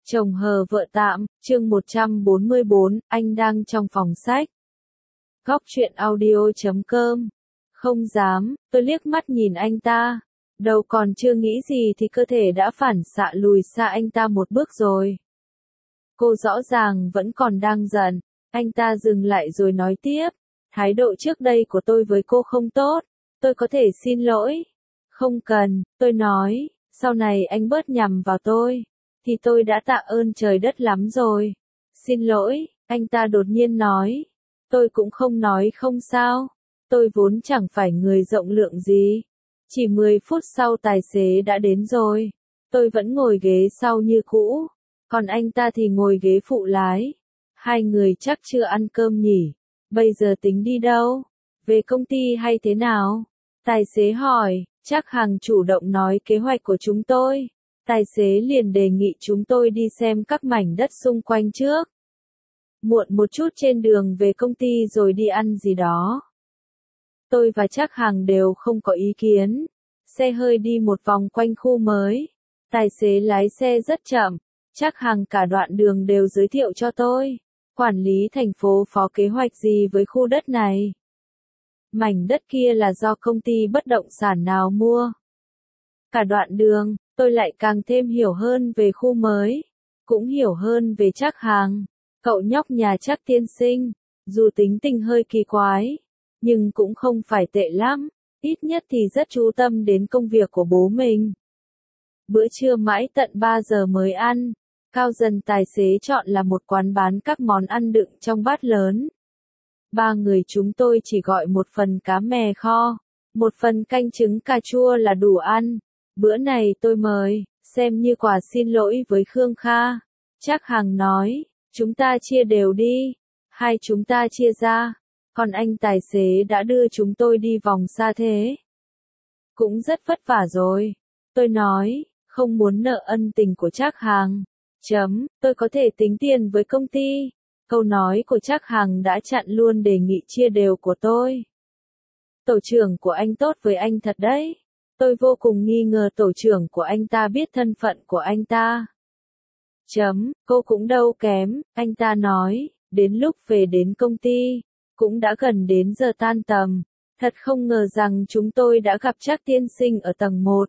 Chồng hờ vợ tạm, chương 144, anh đang trong phòng sách. Góc truyện audio.com. Không dám, tôi liếc mắt nhìn anh ta. Đầu còn chưa nghĩ gì thì cơ thể đã phản xạ lùi xa anh ta một bước rồi. Cô rõ ràng vẫn còn đang giận. Anh ta dừng lại rồi nói tiếp. Thái độ trước đây của tôi với cô không tốt. Tôi có thể xin lỗi. Không cần, tôi nói. Sau này anh bớt nhầm vào tôi. Thì tôi đã tạ ơn trời đất lắm rồi. Xin lỗi, anh ta đột nhiên nói. Tôi cũng không nói không sao. Tôi vốn chẳng phải người rộng lượng gì. Chỉ 10 phút sau tài xế đã đến rồi. Tôi vẫn ngồi ghế sau như cũ. Còn anh ta thì ngồi ghế phụ lái. Hai người chắc chưa ăn cơm nhỉ. Bây giờ tính đi đâu? Về công ty hay thế nào? Tài xế hỏi. Chắc Hằng chủ động nói kế hoạch của chúng tôi. Tài xế liền đề nghị chúng tôi đi xem các mảnh đất xung quanh trước. Muộn một chút trên đường về công ty rồi đi ăn gì đó. Tôi và Trác Hằng đều không có ý kiến. Xe hơi đi một vòng quanh khu mới. Tài xế lái xe rất chậm. Trác Hằng cả đoạn đường đều giới thiệu cho tôi. Quản lý thành phố phó kế hoạch gì với khu đất này? Mảnh đất kia là do công ty bất động sản nào mua? Cả đoạn đường, tôi lại càng thêm hiểu hơn về khu mới. Cũng hiểu hơn về Trác Hằng. Cậu nhóc nhà Trác tiên sinh. Dù tính tình hơi kỳ quái. Nhưng cũng không phải tệ lắm. Ít nhất thì rất chú tâm đến công việc của bố mình. Bữa trưa mãi tận 3 giờ mới ăn. Cao dần tài xế chọn là một quán bán các món ăn đựng trong bát lớn. 3 người chúng tôi chỉ gọi một phần cá mè kho. Một phần canh trứng cà chua là đủ ăn. Bữa này tôi mời, xem như quà xin lỗi với Khương Kha. Trác Hằng nói, chúng ta chia đều đi. Hai chúng ta chia ra. Còn anh tài xế đã đưa chúng tôi đi vòng xa thế. Cũng rất vất vả rồi. Tôi nói, không muốn nợ ân tình của Trác Hằng. Tôi có thể tính tiền với công ty. Câu nói của Trác Hằng đã chặn luôn đề nghị chia đều của tôi. Tổ trưởng của anh tốt với anh thật đấy. Tôi vô cùng nghi ngờ tổ trưởng của anh ta biết thân phận của anh ta. Cô cũng đâu kém, anh ta nói, đến lúc về đến công ty, cũng đã gần đến giờ tan tầm. Thật không ngờ rằng chúng tôi đã gặp Trác tiên sinh ở tầng 1.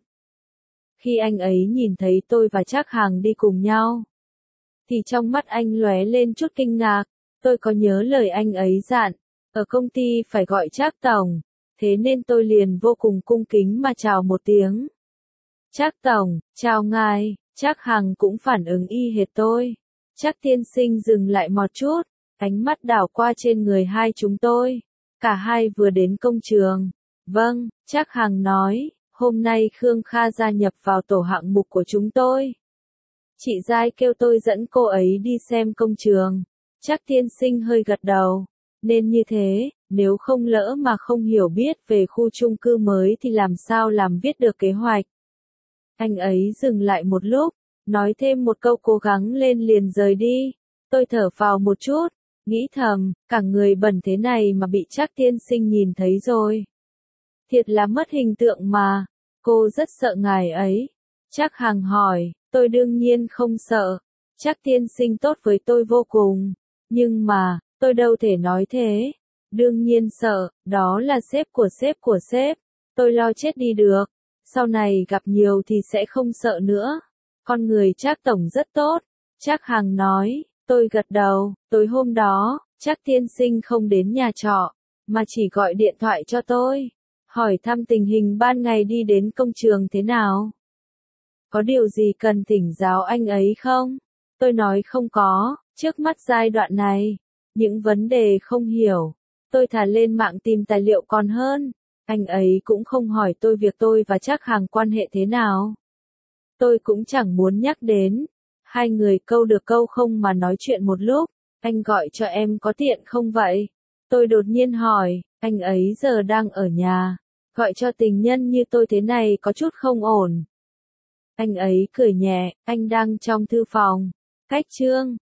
Khi anh ấy nhìn thấy tôi và Trác Hằng đi cùng nhau, thì trong mắt anh lóe lên chút kinh ngạc. Tôi có nhớ lời anh ấy dặn, ở công ty phải gọi Trác tổng. Thế nên tôi liền vô cùng cung kính mà chào một tiếng. Trác tổng, chào ngài. Trác Hằng cũng phản ứng y hệt tôi. Trác tiên sinh dừng lại một chút, ánh mắt đảo qua trên người hai chúng tôi. Cả hai vừa đến công trường. Vâng, Trác Hằng nói, hôm nay Khương Kha gia nhập vào tổ hạng mục của chúng tôi. Chị Giai kêu tôi dẫn cô ấy đi xem công trường. Trác tiên sinh hơi gật đầu. Nên như thế, nếu không lỡ mà không hiểu biết về khu chung cư mới thì làm sao làm viết được kế hoạch. Anh ấy dừng lại một lúc, nói thêm một câu cố gắng lên liền rời đi. Tôi thở phào một chút, nghĩ thầm, cả người bẩn thế này mà bị Trác tiên sinh nhìn thấy rồi. Thiệt là mất hình tượng mà, cô rất sợ ngài ấy. Trác Hằng hỏi, tôi đương nhiên không sợ. Trác tiên sinh tốt với tôi vô cùng. Nhưng mà, tôi đâu thể nói thế. Đương nhiên sợ, đó là sếp của sếp của sếp. Tôi lo chết đi được. Sau này gặp nhiều thì sẽ không sợ nữa. Con người Trác tổng rất tốt. Trác Hằng nói, tôi gật đầu. Tối hôm đó, Trác tiên sinh không đến nhà trọ, mà chỉ gọi điện thoại cho tôi. Hỏi thăm tình hình ban ngày đi đến công trường thế nào. Có điều gì cần thỉnh giáo anh ấy không? Tôi nói không có, trước mắt giai đoạn này. Những vấn đề không hiểu. Tôi thà lên mạng tìm tài liệu còn hơn. Anh ấy cũng không hỏi tôi việc tôi và Trác Hằng quan hệ thế nào. Tôi cũng chẳng muốn nhắc đến. Hai người câu được câu không mà nói chuyện một lúc. Anh gọi cho em có tiện không vậy? Tôi đột nhiên hỏi, anh ấy giờ đang ở nhà. Gọi cho tình nhân như tôi thế này có chút không ổn. Anh ấy cười nhẹ, anh đang trong thư phòng. Cách chương